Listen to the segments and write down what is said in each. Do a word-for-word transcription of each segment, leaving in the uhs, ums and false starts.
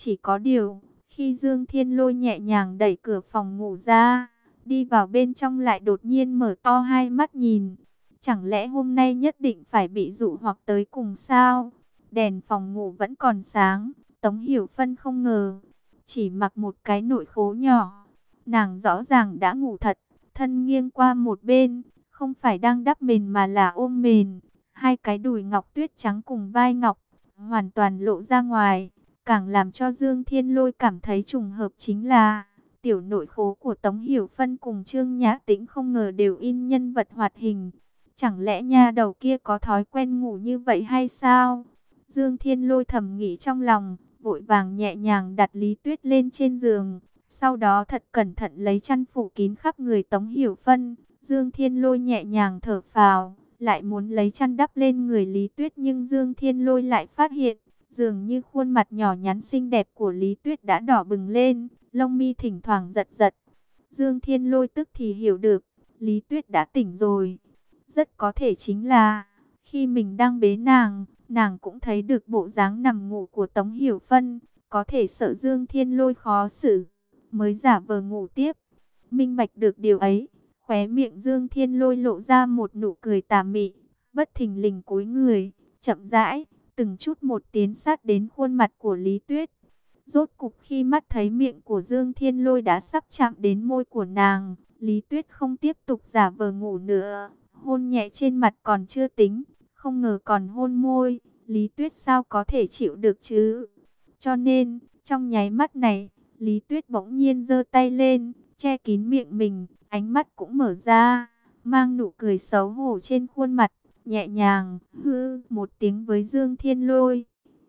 Chỉ có điều, khi Dương Thiên Lôi nhẹ nhàng đẩy cửa phòng ngủ ra, đi vào bên trong lại đột nhiên mở to hai mắt nhìn. Chẳng lẽ hôm nay nhất định phải bị dụ hoặc tới cùng sao? Đèn phòng ngủ vẫn còn sáng, Tống Hiểu Phân không ngờ, chỉ mặc một cái nội khố nhỏ, nàng rõ ràng đã ngủ thật, thân nghiêng qua một bên, không phải đang đắp mền mà là ôm mền. Hai cái đùi ngọc tuyết trắng cùng vai ngọc, hoàn toàn lộ ra ngoài. Càng làm cho Dương Thiên Lôi cảm thấy trùng hợp chính là, tiểu nội khố của Tống Hiểu Phân cùng Trương Nhã Tĩnh không ngờ đều in nhân vật hoạt hình. Chẳng lẽ nha đầu kia có thói quen ngủ như vậy hay sao? Dương Thiên Lôi thầm nghĩ trong lòng, vội vàng nhẹ nhàng đặt Lý Tuyết lên trên giường. Sau đó thật cẩn thận lấy chăn phủ kín khắp người Tống Hiểu Phân. Dương Thiên Lôi nhẹ nhàng thở phào, lại muốn lấy chăn đắp lên người Lý Tuyết, nhưng Dương Thiên Lôi lại phát hiện, dường như khuôn mặt nhỏ nhắn xinh đẹp của Lý Tuyết đã đỏ bừng lên, lông mi thỉnh thoảng giật giật. Dương Thiên Lôi tức thì hiểu được, Lý Tuyết đã tỉnh rồi. Rất có thể chính là, khi mình đang bế nàng, nàng cũng thấy được bộ dáng nằm ngủ của Tống Hiểu Phân, có thể sợ Dương Thiên Lôi khó xử, mới giả vờ ngủ tiếp. Minh bạch được điều ấy, khóe miệng Dương Thiên Lôi lộ ra một nụ cười tà mị, bất thình lình cúi người, chậm rãi, từng chút một tiến sát đến khuôn mặt của Lý Tuyết. Rốt cục khi mắt thấy miệng của Dương Thiên Lôi đã sắp chạm đến môi của nàng, Lý Tuyết không tiếp tục giả vờ ngủ nữa, hôn nhẹ trên mặt còn chưa tính, không ngờ còn hôn môi. Lý Tuyết sao có thể chịu được chứ? Cho nên, trong nháy mắt này, Lý Tuyết bỗng nhiên giơ tay lên, che kín miệng mình, ánh mắt cũng mở ra, mang nụ cười xấu hổ trên khuôn mặt, nhẹ nhàng hư một tiếng với Dương Thiên Lôi.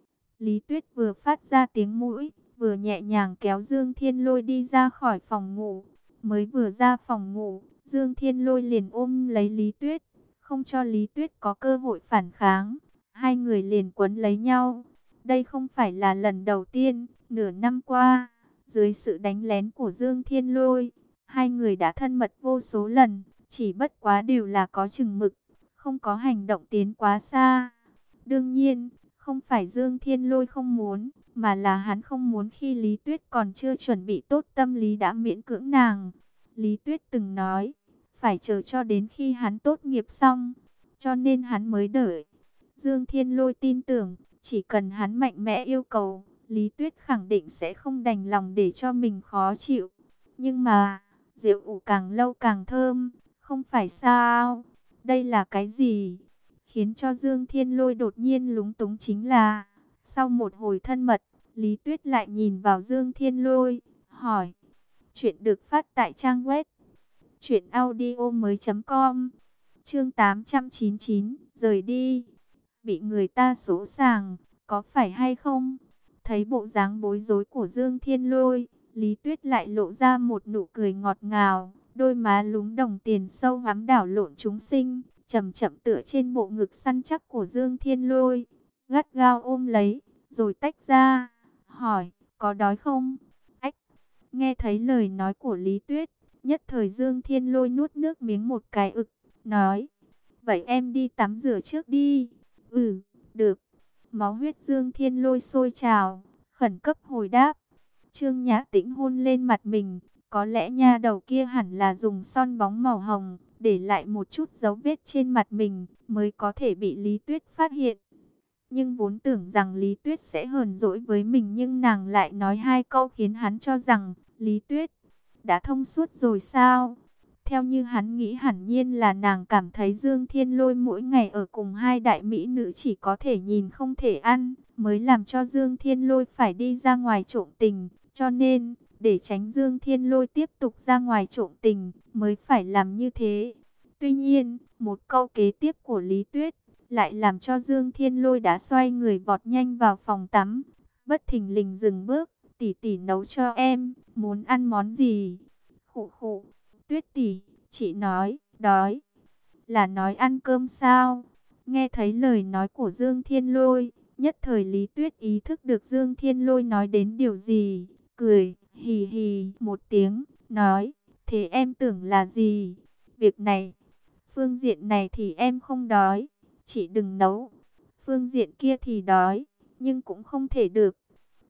Lý Tuyết vừa phát ra tiếng mũi, vừa nhẹ nhàng kéo Dương Thiên Lôi đi ra khỏi phòng ngủ. Mới vừa ra phòng ngủ, Dương Thiên Lôi liền ôm lấy Lý Tuyết, không cho Lý Tuyết có cơ hội phản kháng. Hai người liền quấn lấy nhau. Đây không phải là lần đầu tiên, nửa năm qua, dưới sự đánh lén của Dương Thiên Lôi, hai người đã thân mật vô số lần, chỉ bất quá đều là có chừng mực, không có hành động tiến quá xa. Đương nhiên, không phải Dương Thiên Lôi không muốn, mà là hắn không muốn khi Lý Tuyết còn chưa chuẩn bị tốt tâm lý đã miễn cưỡng nàng. Lý Tuyết từng nói, phải chờ cho đến khi hắn tốt nghiệp xong, cho nên hắn mới đợi. Dương Thiên Lôi tin tưởng, chỉ cần hắn mạnh mẽ yêu cầu, Lý Tuyết khẳng định sẽ không đành lòng để cho mình khó chịu. Nhưng mà, rượu ủ càng lâu càng thơm, không phải sao? Đây là cái gì? Khiến cho Dương Thiên Lôi đột nhiên lúng túng chính là, sau một hồi thân mật, Lý Tuyết lại nhìn vào Dương Thiên Lôi, hỏi. Chuyện được phát tại trang web truyện audio mới chấm com. Chương tám trăm chín mươi chín, rời đi. Bị người ta sỗ sàng, có phải hay không? Thấy bộ dáng bối rối của Dương Thiên Lôi, Lý Tuyết lại lộ ra một nụ cười ngọt ngào, đôi má lúm đồng tiền sâu hoắm đảo lộn chúng sinh, chậm chậm tựa trên bộ ngực săn chắc của Dương Thiên Lôi, gắt gao ôm lấy, rồi tách ra, hỏi, có đói không? Ách, nghe thấy lời nói của Lý Tuyết, nhất thời Dương Thiên Lôi nuốt nước miếng một cái ực, nói, vậy em đi tắm rửa trước đi. Ừ, được. Máu huyết Dương Thiên Lôi sôi trào, khẩn cấp hồi đáp. Trương Nhã Tĩnh hôn lên mặt mình, có lẽ nha đầu kia hẳn là dùng son bóng màu hồng, để lại một chút dấu vết trên mặt mình, mới có thể bị Lý Tuyết phát hiện. Nhưng vốn tưởng rằng Lý Tuyết sẽ hờn dỗi với mình, nhưng nàng lại nói hai câu khiến hắn cho rằng, Lý Tuyết đã thông suốt rồi sao? Theo như hắn nghĩ, hẳn nhiên là nàng cảm thấy Dương Thiên Lôi mỗi ngày ở cùng hai đại mỹ nữ chỉ có thể nhìn không thể ăn, mới làm cho Dương Thiên Lôi phải đi ra ngoài trộm tình. Cho nên, để tránh Dương Thiên Lôi tiếp tục ra ngoài trộm tình, mới phải làm như thế. Tuy nhiên, một câu kế tiếp của Lý Tuyết lại làm cho Dương Thiên Lôi đã xoay người vọt nhanh vào phòng tắm, bất thình lình dừng bước. Tỷ tỷ nấu cho em, muốn ăn món gì? Khụ khụ. Tuyết tỷ, chị nói, đói. Là nói ăn cơm sao? Nghe thấy lời nói của Dương Thiên Lôi, nhất thời Lý Tuyết ý thức được Dương Thiên Lôi nói đến điều gì, cười, hì hì, một tiếng, nói, thế em tưởng là gì? Việc này, phương diện này thì em không đói, chị đừng nấu. Phương diện kia thì đói, nhưng cũng không thể được.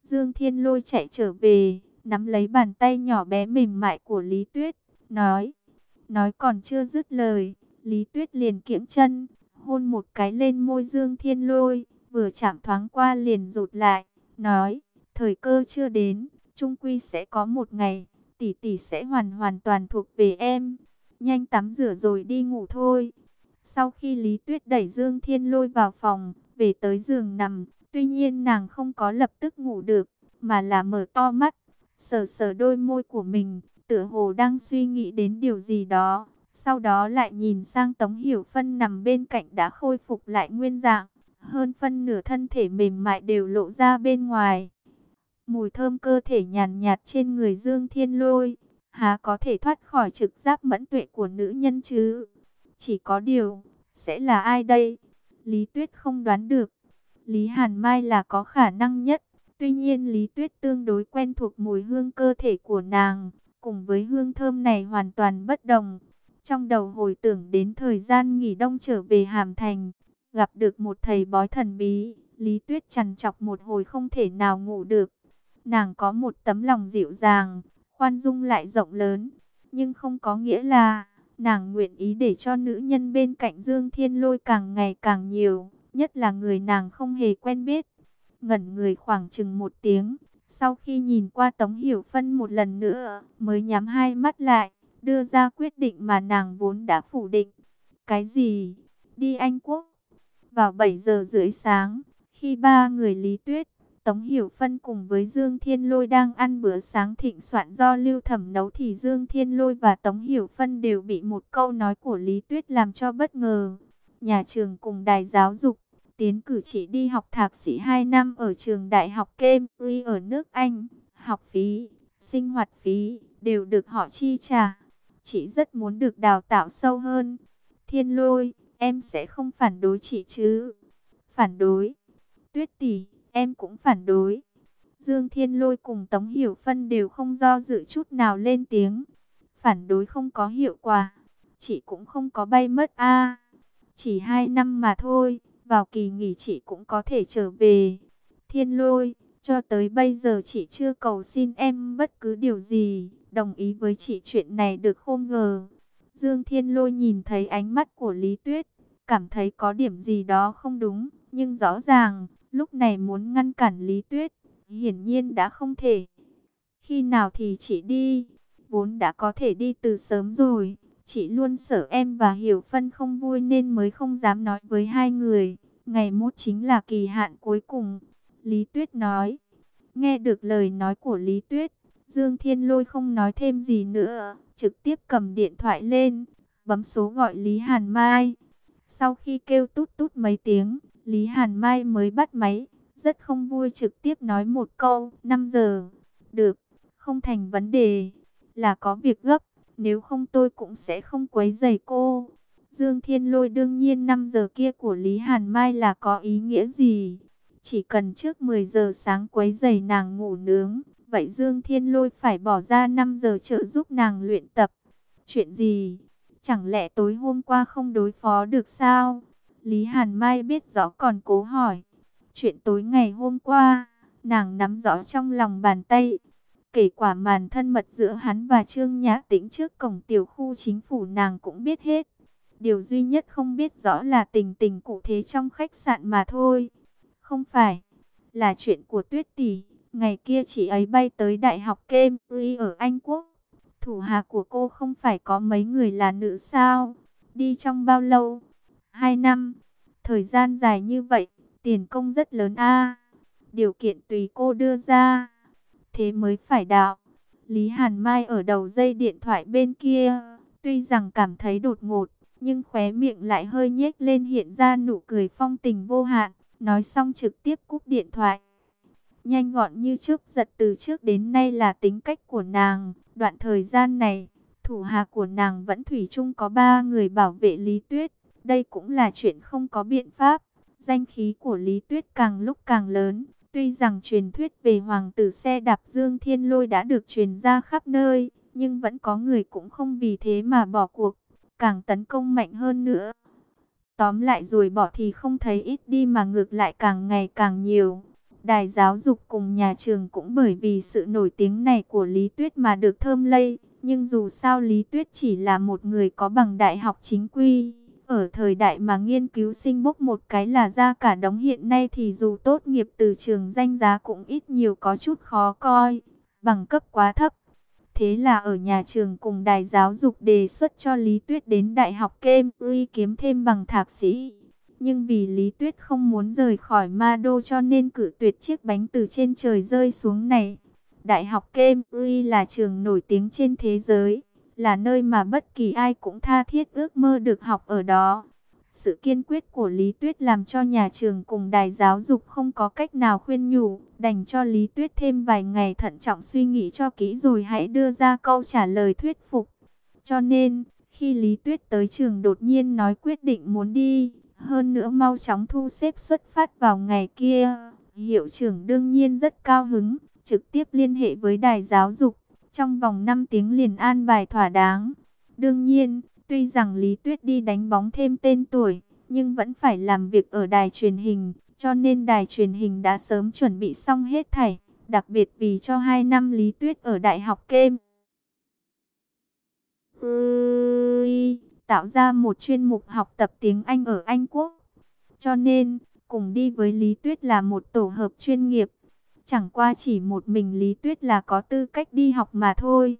Dương Thiên Lôi chạy trở về, nắm lấy bàn tay nhỏ bé mềm mại của Lý Tuyết, nói, nói còn chưa dứt lời, Lý Tuyết liền kiễng chân, hôn một cái lên môi Dương Thiên Lôi, vừa chạm thoáng qua liền rụt lại, nói, thời cơ chưa đến, chung quy sẽ có một ngày, tỷ tỷ sẽ hoàn hoàn toàn thuộc về em, nhanh tắm rửa rồi đi ngủ thôi. Sau khi Lý Tuyết đẩy Dương Thiên Lôi vào phòng, về tới giường nằm, tuy nhiên nàng không có lập tức ngủ được, mà là mở to mắt, sờ sờ đôi môi của mình, tựa hồ đang suy nghĩ đến điều gì đó. Sau đó lại nhìn sang Tống Hiểu Phân nằm bên cạnh đã khôi phục lại nguyên dạng, hơn phân nửa thân thể mềm mại đều lộ ra bên ngoài. Mùi thơm cơ thể nhàn nhạt trên người Dương Thiên Lôi, há có thể thoát khỏi trực giác mẫn tuệ của nữ nhân chứ? Chỉ có điều, sẽ là ai đây? Lý Tuyết không đoán được. Lý Hàn Mai là có khả năng nhất. Tuy nhiên Lý Tuyết tương đối quen thuộc mùi hương cơ thể của nàng, cùng với hương thơm này hoàn toàn bất đồng. Trong đầu hồi tưởng đến thời gian nghỉ đông trở về Hàm Thành, gặp được một thầy bói thần bí, Lý Tuyết trằn trọc một hồi không thể nào ngủ được. Nàng có một tấm lòng dịu dàng, khoan dung lại rộng lớn, nhưng không có nghĩa là nàng nguyện ý để cho nữ nhân bên cạnh Dương Thiên Lôi càng ngày càng nhiều, nhất là người nàng không hề quen biết. Ngẩn người khoảng chừng một tiếng, sau khi nhìn qua Tống Hiểu Phân một lần nữa, mới nhắm hai mắt lại, đưa ra quyết định mà nàng vốn đã phủ định. Cái gì? Đi Anh Quốc? Vào bảy giờ rưỡi sáng, khi ba người Lý Tuyết, Tống Hiểu Phân cùng với Dương Thiên Lôi đang ăn bữa sáng thịnh soạn do Lưu Thẩm nấu, thì Dương Thiên Lôi và Tống Hiểu Phân đều bị một câu nói của Lý Tuyết làm cho bất ngờ. Nhà trường cùng đài giáo dục tiến cử chị đi học thạc sĩ hai năm ở trường đại học Cambridge ở nước Anh. Học phí, sinh hoạt phí đều được họ chi trả. Chị rất muốn được đào tạo sâu hơn. Thiên Lôi, em sẽ không phản đối chị chứ? Phản đối? Tuyết tỷ, em cũng phản đối. Dương Thiên Lôi cùng Tống Hiểu Phân đều không do dự chút nào lên tiếng. Phản đối không có hiệu quả, chị cũng không có bay mất a. Chỉ hai năm mà thôi, vào kỳ nghỉ chị cũng có thể trở về. Thiên Lôi, cho tới bây giờ chị chưa cầu xin em bất cứ điều gì, đồng ý với chị chuyện này được không ngờ. Dương Thiên Lôi nhìn thấy ánh mắt của Lý Tuyết, cảm thấy có điểm gì đó không đúng, nhưng rõ ràng, lúc này muốn ngăn cản Lý Tuyết, hiển nhiên đã không thể. Khi nào thì chị đi, vốn đã có thể đi từ sớm rồi. Chị luôn sợ em và Hiểu Phân không vui nên mới không dám nói với hai người. Ngày mốt chính là kỳ hạn cuối cùng. Lý Tuyết nói. Nghe được lời nói của Lý Tuyết, Dương Thiên Lôi không nói thêm gì nữa, trực tiếp cầm điện thoại lên, bấm số gọi Lý Hàn Mai. Sau khi kêu tút tút mấy tiếng, Lý Hàn Mai mới bắt máy, rất không vui trực tiếp nói một câu, năm giờ. Được, không thành vấn đề, là có việc gấp, nếu không tôi cũng sẽ không quấy rầy cô. Dương Thiên Lôi đương nhiên năm giờ kia của Lý Hàn Mai là có ý nghĩa gì? Chỉ cần trước mười giờ sáng quấy rầy nàng ngủ nướng, vậy Dương Thiên Lôi phải bỏ ra năm giờ trợ giúp nàng luyện tập. Chuyện gì? Chẳng lẽ tối hôm qua không đối phó được sao? Lý Hàn Mai biết rõ còn cố hỏi. Chuyện tối ngày hôm qua, nàng nắm rõ trong lòng bàn tay. Kể quả màn thân mật giữa hắn và Trương Nhã Tĩnh trước cổng tiểu khu chính phủ nàng cũng biết hết. Điều duy nhất không biết rõ là tình tình cụ thể trong khách sạn mà thôi. Không phải, là chuyện của Tuyết tỷ. Ngày kia chị ấy bay tới Đại học Cambridge ở Anh Quốc. Thủ hạ của cô không phải có mấy người là nữ sao? Đi trong bao lâu? Hai năm. Thời gian dài như vậy, tiền công rất lớn a. Điều kiện tùy cô đưa ra. Thế mới phải đạo. Lý Hàn Mai ở đầu dây điện thoại bên kia, tuy rằng cảm thấy đột ngột, nhưng khóe miệng lại hơi nhếch lên hiện ra nụ cười phong tình vô hạn. Nói xong trực tiếp cúp điện thoại. Nhanh gọn như chớp giật từ trước đến nay là tính cách của nàng. Đoạn thời gian này, thủ hạ của nàng vẫn thủy chung có ba người bảo vệ Lý Tuyết. Đây cũng là chuyện không có biện pháp. Danh khí của Lý Tuyết càng lúc càng lớn. Tuy rằng truyền thuyết về hoàng tử xe đạp Dương Thiên Lôi đã được truyền ra khắp nơi, nhưng vẫn có người cũng không vì thế mà bỏ cuộc, càng tấn công mạnh hơn nữa. Tóm lại rồi bỏ thì không thấy ít đi mà ngược lại càng ngày càng nhiều. Đài giáo dục cùng nhà trường cũng bởi vì sự nổi tiếng này của Lý Tuyết mà được thơm lây. Nhưng dù sao Lý Tuyết chỉ là một người có bằng đại học chính quy. Ở thời đại mà nghiên cứu sinh bốc một cái là ra cả đống, hiện nay thì dù tốt nghiệp từ trường danh giá cũng ít nhiều có chút khó coi. Bằng cấp quá thấp. Thế là ở nhà trường cùng đài giáo dục đề xuất cho Lý Tuyết đến Đại học Cambridge kiếm thêm bằng thạc sĩ. Nhưng vì Lý Tuyết không muốn rời khỏi Ma Đô cho nên cự tuyệt chiếc bánh từ trên trời rơi xuống này. Đại học Cambridge là trường nổi tiếng trên thế giới, là nơi mà bất kỳ ai cũng tha thiết ước mơ được học ở đó. Sự kiên quyết của Lý Tuyết làm cho nhà trường cùng đài giáo dục không có cách nào khuyên nhủ, đành cho Lý Tuyết thêm vài ngày thận trọng suy nghĩ cho kỹ rồi hãy đưa ra câu trả lời thuyết phục. Cho nên, khi Lý Tuyết tới trường đột nhiên nói quyết định muốn đi, hơn nữa mau chóng thu xếp xuất phát vào ngày kia, hiệu trưởng đương nhiên rất cao hứng, trực tiếp liên hệ với đài giáo dục, trong vòng năm tiếng liền an bài thỏa đáng. Đương nhiên, tuy rằng Lý Tuyết đi đánh bóng thêm tên tuổi, nhưng vẫn phải làm việc ở đài truyền hình, cho nên đài truyền hình đã sớm chuẩn bị xong hết thảy, đặc biệt vì cho hai năm Lý Tuyết ở Đại học Cambridge tạo ra một chuyên mục học tập tiếng Anh ở Anh Quốc. Cho nên, cùng đi với Lý Tuyết là một tổ hợp chuyên nghiệp. Chẳng qua chỉ một mình Lý Tuyết là có tư cách đi học mà thôi.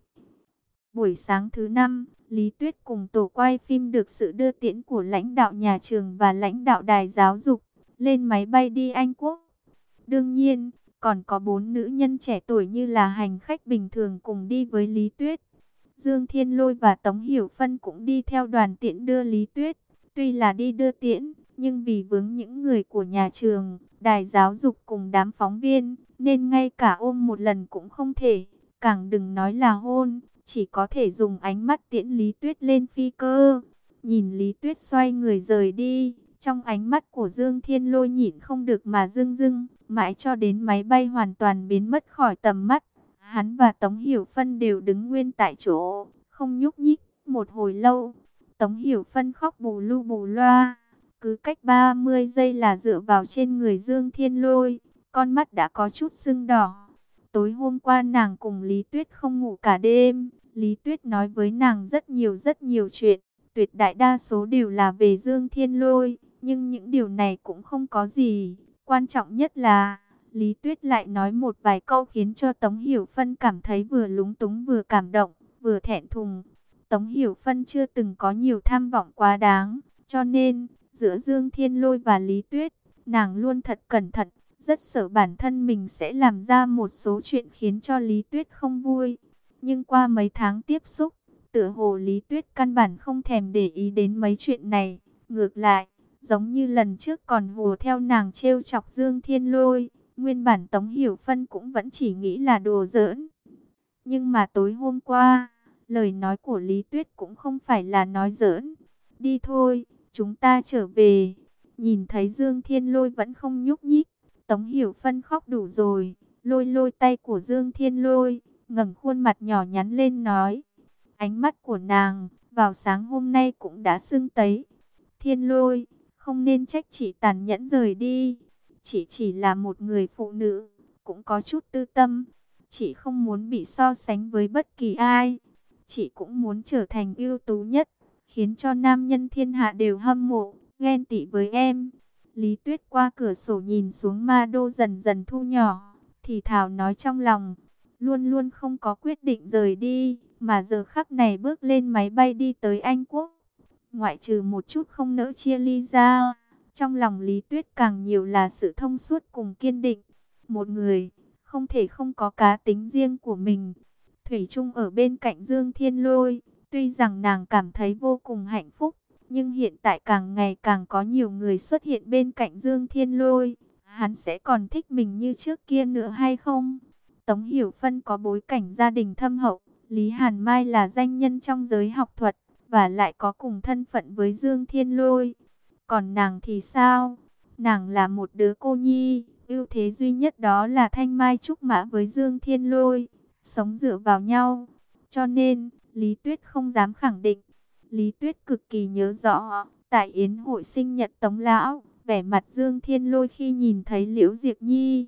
Buổi sáng thứ năm, Lý Tuyết cùng tổ quay phim được sự đưa tiễn của lãnh đạo nhà trường và lãnh đạo đài giáo dục, lên máy bay đi Anh Quốc. Đương nhiên, còn có bốn nữ nhân trẻ tuổi như là hành khách bình thường cùng đi với Lý Tuyết. Dương Thiên Lôi và Tống Hiểu Phân cũng đi theo đoàn tiễn đưa Lý Tuyết. Tuy là đi đưa tiễn, nhưng vì vướng những người của nhà trường, đài giáo dục cùng đám phóng viên, nên ngay cả ôm một lần cũng không thể, càng đừng nói là hôn, chỉ có thể dùng ánh mắt tiễn Lý Tuyết lên phi cơ. Nhìn Lý Tuyết xoay người rời đi, trong ánh mắt của Dương Thiên Lôi nhịn không được mà rưng rưng, mãi cho đến máy bay hoàn toàn biến mất khỏi tầm mắt. Hắn và Tống Hiểu Phân đều đứng nguyên tại chỗ, không nhúc nhích, một hồi lâu. Tống Hiểu Phân khóc bù lu bù loa, cứ cách ba mươi giây là dựa vào trên người Dương Thiên Lôi, con mắt đã có chút sưng đỏ. Tối hôm qua nàng cùng Lý Tuyết không ngủ cả đêm, Lý Tuyết nói với nàng rất nhiều rất nhiều chuyện, tuyệt đại đa số đều là về Dương Thiên Lôi, nhưng những điều này cũng không có gì. Quan trọng nhất là, Lý Tuyết lại nói một vài câu khiến cho Tống Hiểu Phân cảm thấy vừa lúng túng vừa cảm động, vừa thẹn thùng. Tống Hiểu Phân chưa từng có nhiều tham vọng quá đáng, cho nên, giữa Dương Thiên Lôi và Lý Tuyết, nàng luôn thật cẩn thận, rất sợ bản thân mình sẽ làm ra một số chuyện khiến cho Lý Tuyết không vui. Nhưng qua mấy tháng tiếp xúc, tựa hồ Lý Tuyết căn bản không thèm để ý đến mấy chuyện này. Ngược lại, giống như lần trước còn hùa theo nàng trêu chọc Dương Thiên Lôi, nguyên bản Tống Hiểu Phân cũng vẫn chỉ nghĩ là đùa giỡn. Nhưng mà tối hôm qua, lời nói của Lý Tuyết cũng không phải là nói giỡn. Đi thôi, chúng ta trở về. Nhìn thấy Dương Thiên Lôi vẫn không nhúc nhích, Tống Hiểu Phân khóc đủ rồi, lôi lôi tay của Dương Thiên Lôi, ngẩng khuôn mặt nhỏ nhắn lên nói. Ánh mắt của nàng, vào sáng hôm nay cũng đã sưng tấy. Thiên Lôi, không nên trách chị tàn nhẫn rời đi. Chị chỉ là một người phụ nữ, cũng có chút tư tâm. Chị không muốn bị so sánh với bất kỳ ai. Chị cũng muốn trở thành ưu tú nhất, khiến cho nam nhân thiên hạ đều hâm mộ, ghen tị với em. Lý Tuyết qua cửa sổ nhìn xuống Ma Đô dần dần thu nhỏ, thì thào nói trong lòng, luôn luôn không có quyết định rời đi, mà giờ khắc này bước lên máy bay đi tới Anh Quốc. Ngoại trừ một chút không nỡ chia ly ra, trong lòng Lý Tuyết càng nhiều là sự thông suốt cùng kiên định. Một người, không thể không có cá tính riêng của mình. Thủy chung ở bên cạnh Dương Thiên Lôi, tuy rằng nàng cảm thấy vô cùng hạnh phúc, nhưng hiện tại càng ngày càng có nhiều người xuất hiện bên cạnh Dương Thiên Lôi. Hắn sẽ còn thích mình như trước kia nữa hay không? Tống Hiểu Phân có bối cảnh gia đình thâm hậu, Lý Hàn Mai là danh nhân trong giới học thuật, và lại có cùng thân phận với Dương Thiên Lôi. Còn nàng thì sao? Nàng là một đứa cô nhi, ưu thế duy nhất đó là thanh mai trúc mã với Dương Thiên Lôi, sống dựa vào nhau. Cho nên, Lý Tuyết không dám khẳng định. Lý Tuyết cực kỳ nhớ rõ, tại yến hội sinh nhật Tống Lão, vẻ mặt Dương Thiên Lôi khi nhìn thấy Liễu Diệp Nhi,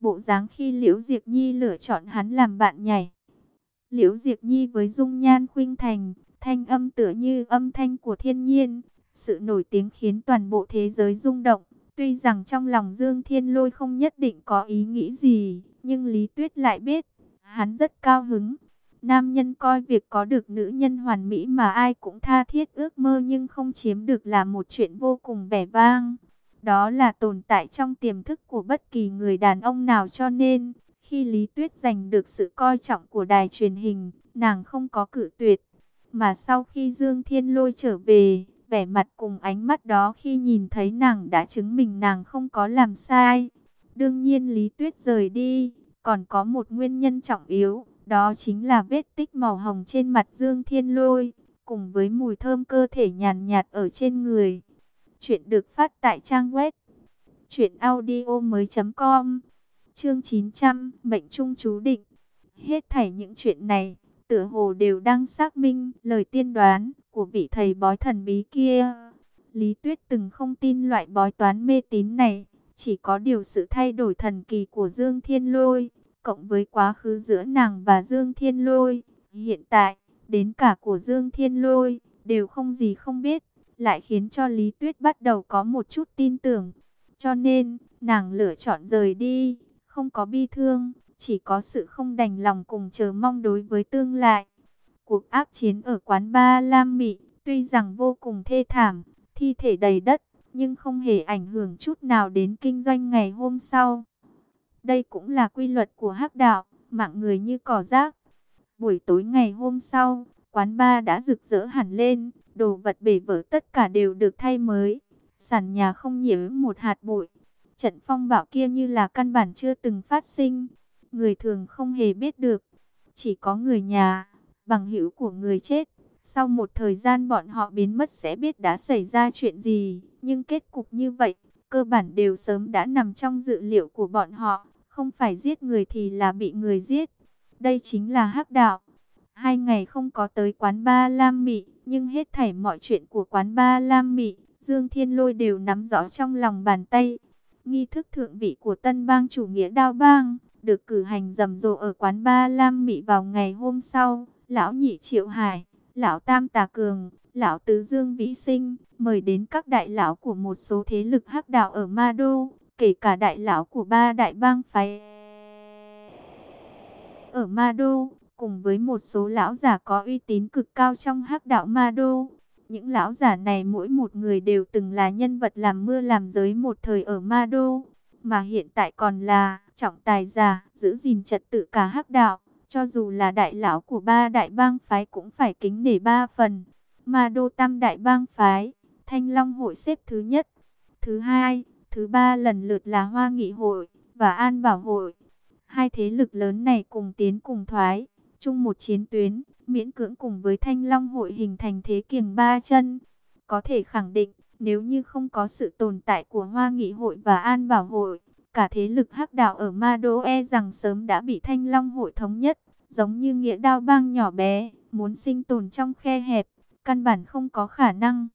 bộ dáng khi Liễu Diệc Nhi lựa chọn hắn làm bạn nhảy. Liễu Diệc Nhi với dung nhan khuynh thành, thanh âm tựa như âm thanh của thiên nhiên, sự nổi tiếng khiến toàn bộ thế giới rung động. Tuy rằng trong lòng Dương Thiên Lôi không nhất định có ý nghĩ gì, nhưng Lý Tuyết lại biết, hắn rất cao hứng. Nam nhân coi việc có được nữ nhân hoàn mỹ mà ai cũng tha thiết ước mơ nhưng không chiếm được là một chuyện vô cùng vẻ vang. Đó là tồn tại trong tiềm thức của bất kỳ người đàn ông nào, cho nên, khi Lý Tuyết giành được sự coi trọng của đài truyền hình, nàng không có cự tuyệt. Mà sau khi Dương Thiên Lôi trở về, vẻ mặt cùng ánh mắt đó khi nhìn thấy nàng đã chứng minh nàng không có làm sai. Đương nhiên Lý Tuyết rời đi, còn có một nguyên nhân trọng yếu, đó chính là vết tích màu hồng trên mặt Dương Thiên Lôi, cùng với mùi thơm cơ thể nhàn nhạt ở trên người. Chuyện được phát tại trang web truyện audio mới chấm com. Chương chín trăm, mệnh trung chú định. Hết thảy những chuyện này, tựa hồ đều đang xác minh lời tiên đoán của vị thầy bói thần bí kia. Lý Tuyết từng không tin loại bói toán mê tín này, chỉ có điều sự thay đổi thần kỳ của Dương Thiên Lôi, cộng với quá khứ giữa nàng và Dương Thiên Lôi, hiện tại, đến cả của Dương Thiên Lôi, đều không gì không biết, lại khiến cho Lý Tuyết bắt đầu có một chút tin tưởng. Cho nên, nàng lựa chọn rời đi, không có bi thương, chỉ có sự không đành lòng cùng chờ mong đối với tương lai. Cuộc ác chiến ở quán bar Lam Mị, tuy rằng vô cùng thê thảm, thi thể đầy đất, nhưng không hề ảnh hưởng chút nào đến kinh doanh ngày hôm sau. Đây cũng là quy luật của hắc đạo, mạng người như cỏ rác. Buổi tối ngày hôm sau, quán bar đã rực rỡ hẳn lên, đồ vật bể vỡ tất cả đều được thay mới. Sàn nhà không nhiễm một hạt bụi. Trận phong bạo kia như là căn bản chưa từng phát sinh. Người thường không hề biết được. Chỉ có người nhà, bằng hữu của người chết. Sau một thời gian bọn họ biến mất sẽ biết đã xảy ra chuyện gì. Nhưng kết cục như vậy, cơ bản đều sớm đã nằm trong dự liệu của bọn họ. Không phải giết người thì là bị người giết. Đây chính là hắc đạo. Hai ngày không có tới quán bar Lam Mị, nhưng hết thảy mọi chuyện của quán bar Lam Mị, Dương Thiên Lôi đều nắm rõ trong lòng bàn tay. Nghi thức thượng vị của tân bang chủ nghĩa Đao Bang được cử hành rầm rộ ở quán bar Lam Mị vào ngày hôm sau. Lão nhị Triệu Hải, lão tam Tà Cường, lão tứ Dương Vĩ Sinh mời đến các đại lão của một số thế lực hắc đạo ở Ma Đô, kể cả đại lão của ba đại bang phái ở Ma Đô, cùng với một số lão giả có uy tín cực cao trong hắc đạo Ma Đô. Những lão giả này mỗi một người đều từng là nhân vật làm mưa làm giấy một thời ở Ma Đô, mà hiện tại còn là trọng tài giả, giữ gìn trật tự cả hắc đạo. Cho dù là đại lão của ba đại bang phái cũng phải kính nể ba phần. Ma Đô tam đại bang phái, Thanh Long hội xếp thứ nhất, thứ hai, thứ ba lần lượt là Hoa Nghị hội và An Bảo hội. Hai thế lực lớn này cùng tiến cùng thoái, chung một chiến tuyến, miễn cưỡng cùng với Thanh Long hội hình thành thế kiềng ba chân. Có thể khẳng định, nếu như không có sự tồn tại của Hoa Nghị hội và An Bảo hội, cả thế lực hắc đạo ở Ma Đô e rằng sớm đã bị Thanh Long hội thống nhất. Giống như nghĩa Đao Bang nhỏ bé, muốn sinh tồn trong khe hẹp, căn bản không có khả năng.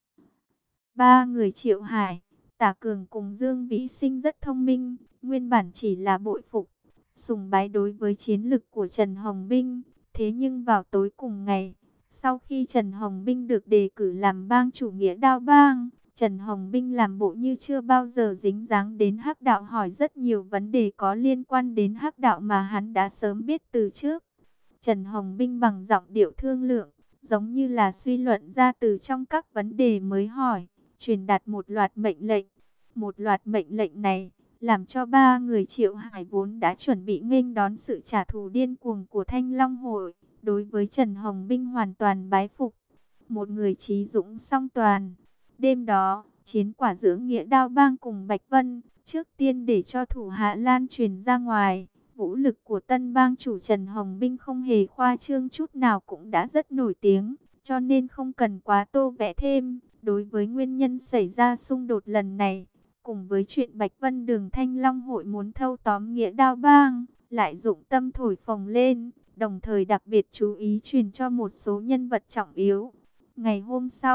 Ba người Triệu Hải, Tả Cường cùng Dương Vĩ Sinh rất thông minh, nguyên bản chỉ là bội phục, sùng bái đối với chiến lực của Trần Hồng Binh. Thế nhưng vào tối cùng ngày, sau khi Trần Hồng Binh được đề cử làm bang chủ nghĩa Đao Bang, Trần Hồng Binh làm bộ như chưa bao giờ dính dáng đến hắc đạo, hỏi rất nhiều vấn đề có liên quan đến hắc đạo mà hắn đã sớm biết từ trước. Trần Hồng Binh bằng giọng điệu thương lượng, giống như là suy luận ra từ trong các vấn đề mới hỏi, truyền đạt một loạt mệnh lệnh. Một loạt mệnh lệnh này, làm cho ba người Triệu Hải vốn đã chuẩn bị nghênh đón sự trả thù điên cuồng của Thanh Long hội, đối với Trần Hồng Binh hoàn toàn bái phục. Một người trí dũng song toàn. Đêm đó, chiến quả giữa nghĩa Đao Bang cùng Bạch Vân, trước tiên để cho thủ hạ lan truyền ra ngoài. Vũ lực của tân bang chủ Trần Hồng Binh không hề khoa trương chút nào cũng đã rất nổi tiếng, cho nên không cần quá tô vẽ thêm. Đối với nguyên nhân xảy ra xung đột lần này, cùng với chuyện Bạch Vân Đường Thanh Long hội muốn thâu tóm nghĩa Đao Bang, lại dụng tâm thổi phồng lên, đồng thời đặc biệt chú ý truyền cho một số nhân vật trọng yếu. Ngày hôm sau,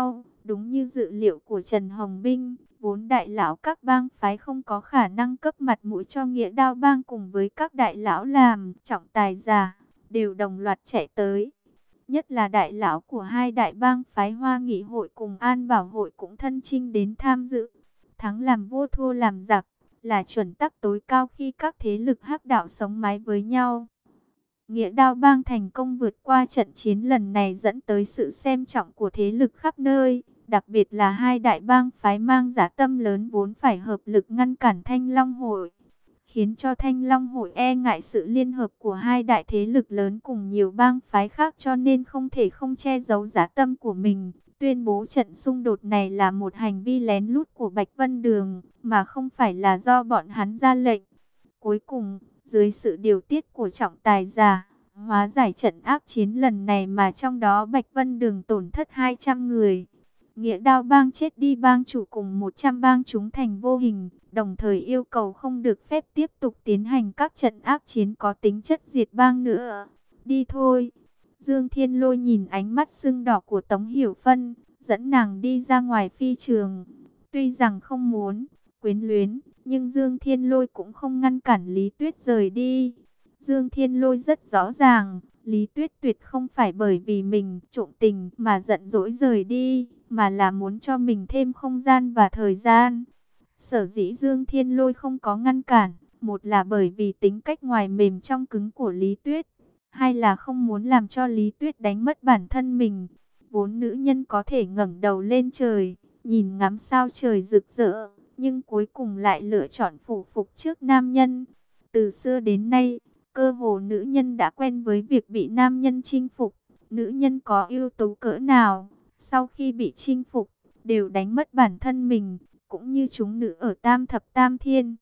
Đúng như dự liệu của Trần Hồng Binh, vốn đại lão các bang phái không có khả năng cấp mặt mũi cho Nghĩa Đao bang cùng với các đại lão làm trọng tài giả, đều đồng loạt chạy tới. Nhất là đại lão của hai đại bang phái Hoa Nghị hội cùng An Bảo hội cũng thân chinh đến tham dự. Thắng làm vua thua làm giặc là chuẩn tắc tối cao khi các thế lực hắc đạo sống mái với nhau. Nghĩa Đao bang thành công vượt qua trận chiến lần này dẫn tới sự xem trọng của thế lực khắp nơi, đặc biệt là hai đại bang phái mang dã tâm lớn vốn phải hợp lực ngăn cản Thanh Long hội, khiến cho Thanh Long hội e ngại sự liên hợp của hai đại thế lực lớn cùng nhiều bang phái khác, cho nên không thể không che giấu dã tâm của mình, tuyên bố trận xung đột này là một hành vi lén lút của Bạch Vân Đường, mà không phải là do bọn hắn ra lệnh. Cuối cùng, dưới sự điều tiết của trọng tài giả, hóa giải trận ác chiến lần này mà trong đó Bạch Vân Đường tổn thất hai trăm người. Nghĩa Đao bang chết đi bang chủ cùng một trăm bang chúng thành vô hình, đồng thời yêu cầu không được phép tiếp tục tiến hành các trận ác chiến có tính chất diệt bang nữa. Đi thôi. Dương Thiên Lôi nhìn ánh mắt sưng đỏ của Tống Hiểu Phân, dẫn nàng đi ra ngoài phi trường. Tuy rằng không muốn, quyến luyến, nhưng Dương Thiên Lôi cũng không ngăn cản Lý Tuyết rời đi. Dương Thiên Lôi rất rõ ràng, Lý Tuyết tuyệt không phải bởi vì mình trộm tình mà giận dỗi rời đi, mà là muốn cho mình thêm không gian và thời gian. Sở dĩ Dương Thiên Lôi không có ngăn cản, một là bởi vì tính cách ngoài mềm trong cứng của Lý Tuyết, hai là không muốn làm cho Lý Tuyết đánh mất bản thân mình. Vốn nữ nhân có thể ngẩng đầu lên trời, nhìn ngắm sao trời rực rỡ, nhưng cuối cùng lại lựa chọn phủ phục trước nam nhân. Từ xưa đến nay, cơ hồ nữ nhân đã quen với việc bị nam nhân chinh phục. Nữ nhân có ưu tú cỡ nào, sau khi bị chinh phục, đều đánh mất bản thân mình, cũng như chúng nữ ở Tam Thập Tam Thiên.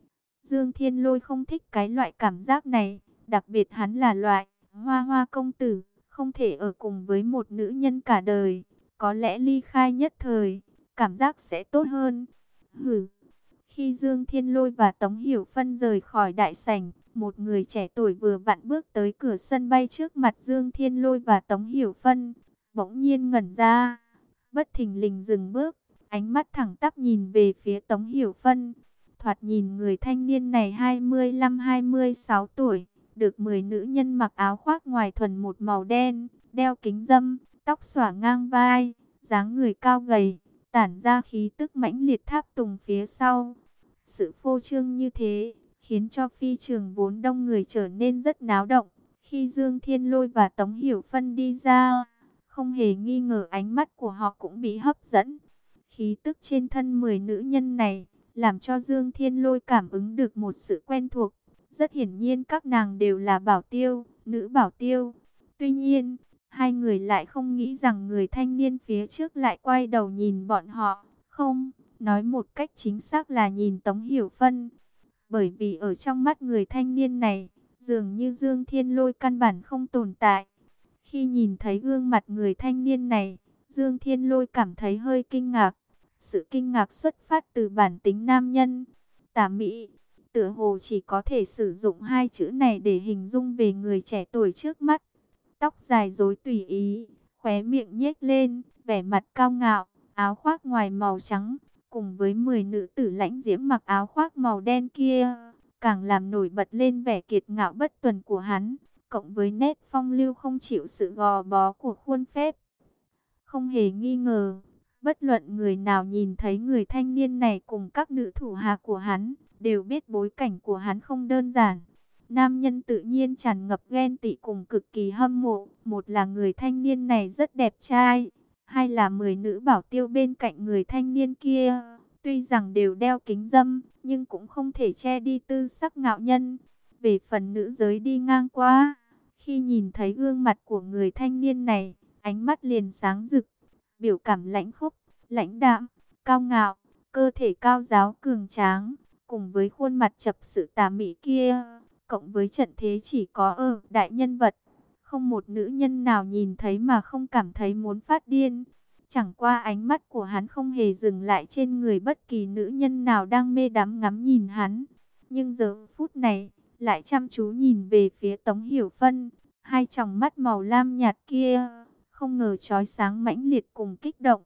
Dương Thiên Lôi không thích cái loại cảm giác này, đặc biệt hắn là loại hoa hoa công tử, không thể ở cùng với một nữ nhân cả đời, có lẽ ly khai nhất thời, cảm giác sẽ tốt hơn. Hử. Khi Dương Thiên Lôi và Tống Hiểu Phân rời khỏi đại sảnh, một người trẻ tuổi vừa vặn bước tới cửa sân bay trước mặt Dương Thiên Lôi và Tống Hiểu Phân, bỗng nhiên ngẩn ra, bất thình lình dừng bước, ánh mắt thẳng tắp nhìn về phía Tống Hiểu Phân. Thoạt nhìn người thanh niên này hai mươi lăm hai mươi sáu tuổi, được mười nữ nhân mặc áo khoác ngoài thuần một màu đen, đeo kính râm, tóc xõa ngang vai, dáng người cao gầy, tản ra khí tức mãnh liệt tháp tùng phía sau. Sự phô trương như thế, khiến cho phi trường vốn đông người trở nên rất náo động. Khi Dương Thiên Lôi và Tống Hiểu Phân đi ra, không hề nghi ngờ ánh mắt của họ cũng bị hấp dẫn. Khí tức trên thân mười nữ nhân này, làm cho Dương Thiên Lôi cảm ứng được một sự quen thuộc. Rất hiển nhiên các nàng đều là bảo tiêu, nữ bảo tiêu. Tuy nhiên, hai người lại không nghĩ rằng người thanh niên phía trước lại quay đầu nhìn bọn họ. Không, nói một cách chính xác là nhìn Tống Hiểu Phân. Bởi vì ở trong mắt người thanh niên này, dường như Dương Thiên Lôi căn bản không tồn tại. Khi nhìn thấy gương mặt người thanh niên này, Dương Thiên Lôi cảm thấy hơi kinh ngạc. Sự kinh ngạc xuất phát từ bản tính nam nhân. Tà mỹ, tựa hồ chỉ có thể sử dụng hai chữ này để hình dung về người trẻ tuổi trước mắt. Tóc dài rối tùy ý, khóe miệng nhếch lên, vẻ mặt cao ngạo, áo khoác ngoài màu trắng, cùng với mười nữ tử lãnh diễm mặc áo khoác màu đen kia, càng làm nổi bật lên vẻ kiệt ngạo bất tuần của hắn, cộng với nét phong lưu không chịu sự gò bó của khuôn phép. Không hề nghi ngờ, bất luận người nào nhìn thấy người thanh niên này cùng các nữ thủ hạ của hắn, đều biết bối cảnh của hắn không đơn giản. Nam nhân tự nhiên tràn ngập ghen tị cùng cực kỳ hâm mộ. Một là người thanh niên này rất đẹp trai, hai là mười nữ bảo tiêu bên cạnh người thanh niên kia. Tuy rằng đều đeo kính râm, nhưng cũng không thể che đi tư sắc ngạo nhân. Về phần nữ giới đi ngang qua, khi nhìn thấy gương mặt của người thanh niên này, ánh mắt liền sáng rực, biểu cảm lãnh khốc, lãnh đạm, cao ngạo, cơ thể cao ráo cường tráng, cùng với khuôn mặt chập sự tà mị kia, cộng với trận thế chỉ có ở đại nhân vật, không một nữ nhân nào nhìn thấy mà không cảm thấy muốn phát điên. Chẳng qua ánh mắt của hắn không hề dừng lại trên người bất kỳ nữ nhân nào đang mê đắm ngắm nhìn hắn, nhưng giờ phút này lại chăm chú nhìn về phía Tống Hiểu Phân, hai tròng mắt màu lam nhạt kia, không ngờ chói sáng mãnh liệt cùng kích động.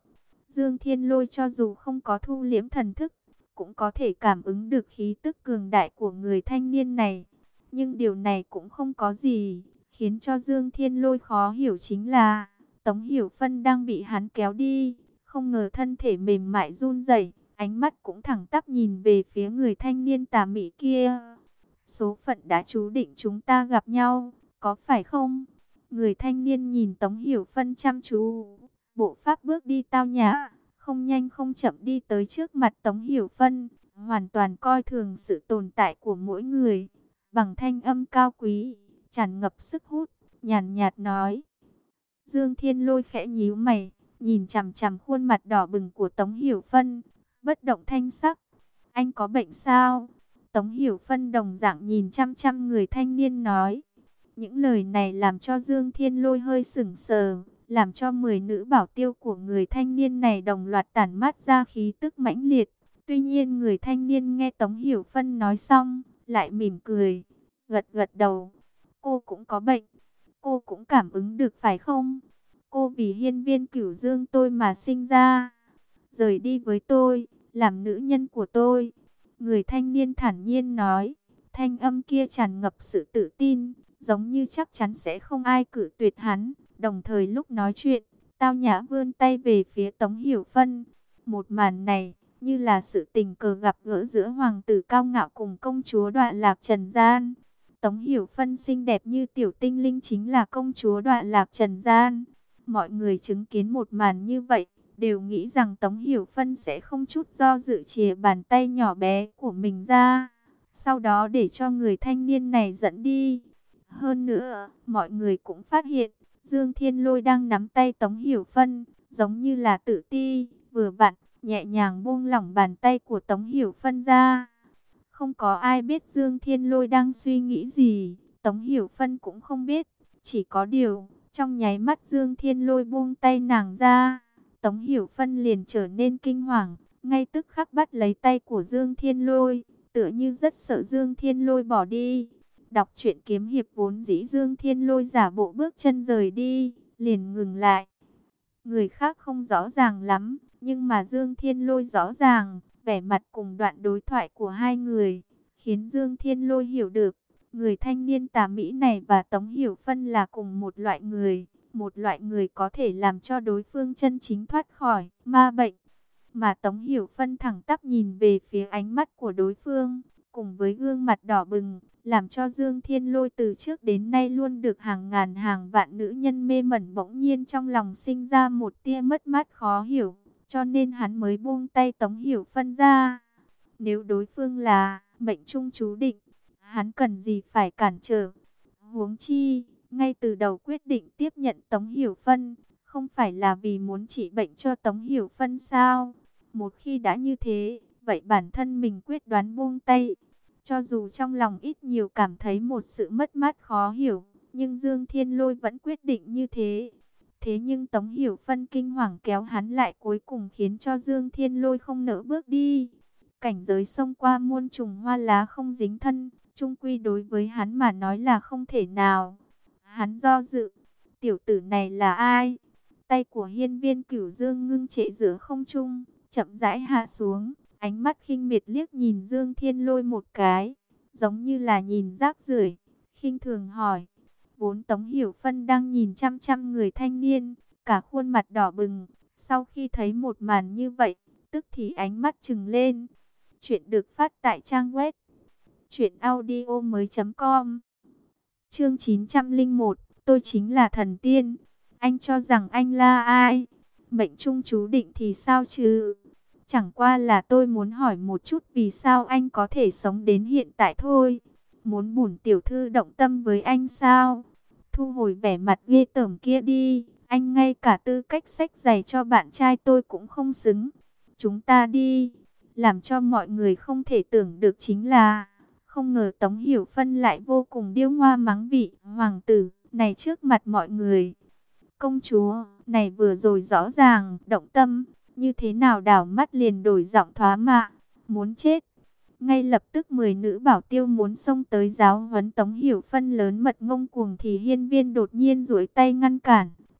Dương Thiên Lôi cho dù không có thu liễm thần thức, cũng có thể cảm ứng được khí tức cường đại của người thanh niên này. Nhưng điều này cũng không có gì, khiến cho Dương Thiên Lôi khó hiểu chính là Tống Hiểu Phân đang bị hắn kéo đi, không ngờ thân thể mềm mại run rẩy, ánh mắt cũng thẳng tắp nhìn về phía người thanh niên tà mị kia. Số phận đã chú định chúng ta gặp nhau, có phải không? Người thanh niên nhìn Tống Hiểu Phân chăm chú, bộ pháp bước đi tao nhã, không nhanh không chậm đi tới trước mặt Tống Hiểu Phân, hoàn toàn coi thường sự tồn tại của mỗi người. Bằng thanh âm cao quý, tràn ngập sức hút, nhàn nhạt nói. Dương Thiên Lôi khẽ nhíu mày, nhìn chằm chằm khuôn mặt đỏ bừng của Tống Hiểu Phân, bất động thanh sắc. Anh có bệnh sao? Tống Hiểu Phân đồng dạng nhìn chăm chăm người thanh niên nói. Những lời này làm cho Dương Thiên Lôi hơi sững sờ, làm cho mười nữ bảo tiêu của người thanh niên này đồng loạt tản mát ra khí tức mãnh liệt. Tuy nhiên người thanh niên nghe Tống Hiểu Phân nói xong, lại mỉm cười, gật gật đầu. Cô cũng có bệnh, cô cũng cảm ứng được phải không? Cô vì hiên viên cửu dương tôi mà sinh ra. Rời đi với tôi, làm nữ nhân của tôi. Người thanh niên thản nhiên nói, thanh âm kia tràn ngập sự tự tin, giống như chắc chắn sẽ không ai cự tuyệt hắn. Đồng thời lúc nói chuyện, tao nhã vươn tay về phía Tống Hiểu Phân. Một màn này, như là sự tình cờ gặp gỡ giữa hoàng tử cao ngạo cùng công chúa Đoạn Lạc Trần Gian. Tống Hiểu Phân xinh đẹp như tiểu tinh linh chính là công chúa Đoạn Lạc Trần Gian. Mọi người chứng kiến một màn như vậy, đều nghĩ rằng Tống Hiểu Phân sẽ không chút do dự chìa bàn tay nhỏ bé của mình ra, sau đó để cho người thanh niên này dẫn đi. Hơn nữa, mọi người cũng phát hiện, Dương Thiên Lôi đang nắm tay Tống Hiểu Phân, giống như là tự ti, vừa vặn, nhẹ nhàng buông lỏng bàn tay của Tống Hiểu Phân ra. Không có ai biết Dương Thiên Lôi đang suy nghĩ gì, Tống Hiểu Phân cũng không biết, chỉ có điều, trong nháy mắt Dương Thiên Lôi buông tay nàng ra, Tống Hiểu Phân liền trở nên kinh hoàng, ngay tức khắc bắt lấy tay của Dương Thiên Lôi, tựa như rất sợ Dương Thiên Lôi bỏ đi. Đọc truyện kiếm hiệp vốn dĩ Dương Thiên Lôi giả bộ bước chân rời đi, liền ngừng lại. Người khác không rõ ràng lắm, nhưng mà Dương Thiên Lôi rõ ràng, vẻ mặt cùng đoạn đối thoại của hai người, khiến Dương Thiên Lôi hiểu được, người thanh niên tà mỹ này và Tống Hiểu Phân là cùng một loại người, một loại người có thể làm cho đối phương chân chính thoát khỏi ma bệnh. Mà Tống Hiểu Phân thẳng tắp nhìn về phía ánh mắt của đối phương, cùng với gương mặt đỏ bừng, làm cho Dương Thiên Lôi từ trước đến nay luôn được hàng ngàn hàng vạn nữ nhân mê mẩn, bỗng nhiên trong lòng sinh ra một tia mất mát khó hiểu, cho nên hắn mới buông tay Tống Hiểu Phân ra. Nếu đối phương là mệnh trung chú định, hắn cần gì phải cản trở? Huống chi, ngay từ đầu quyết định tiếp nhận Tống Hiểu Phân, không phải là vì muốn trị bệnh cho Tống Hiểu Phân sao? Một khi đã như thế, vậy bản thân mình quyết đoán buông tay. Cho dù trong lòng ít nhiều cảm thấy một sự mất mát khó hiểu, nhưng Dương Thiên Lôi vẫn quyết định như thế. Thế nhưng Tống Hiểu Phân kinh hoàng kéo hắn lại, cuối cùng khiến cho Dương Thiên Lôi không nỡ bước đi. Cảnh giới xông qua muôn trùng hoa lá không dính thân, chung quy đối với hắn mà nói là không thể nào. Hắn do dự, tiểu tử này là ai? Tay của hiên viên cửu dương ngưng trệ giữa không trung, chậm rãi hạ xuống, ánh mắt khinh miệt liếc nhìn Dương Thiên Lôi một cái, giống như là nhìn rác rưởi, khinh thường hỏi. Vốn Tống Hiểu Phân đang nhìn chăm chăm người thanh niên, cả khuôn mặt đỏ bừng, sau khi thấy một màn như vậy, tức thì ánh mắt trừng lên. Chuyện được phát tại trang web truyện audio mới chấm com. Chương chín trăm lẻ một, tôi chính là thần tiên. Anh cho rằng anh là ai? Mệnh trung chú định thì sao chứ? Chẳng qua là tôi muốn hỏi một chút vì sao anh có thể sống đến hiện tại thôi. Muốn bổn tiểu thư động tâm với anh sao? Thu hồi vẻ mặt ghê tởm kia đi. Anh ngay cả tư cách xách giày cho bạn trai tôi cũng không xứng. Chúng ta đi. Làm cho mọi người không thể tưởng được chính là, không ngờ Tống Hiểu Phân lại vô cùng điêu ngoa mắng vị hoàng tử này trước mặt mọi người. Công chúa này vừa rồi rõ ràng động tâm, như thế nào đảo mắt liền đổi giọng thoá mạ, muốn chết. Ngay lập tức mười nữ bảo tiêu muốn xông tới giáo huấn Tống Hiểu Phân lớn mật ngông cuồng, thì hiên viên đột nhiên duỗi tay ngăn cản,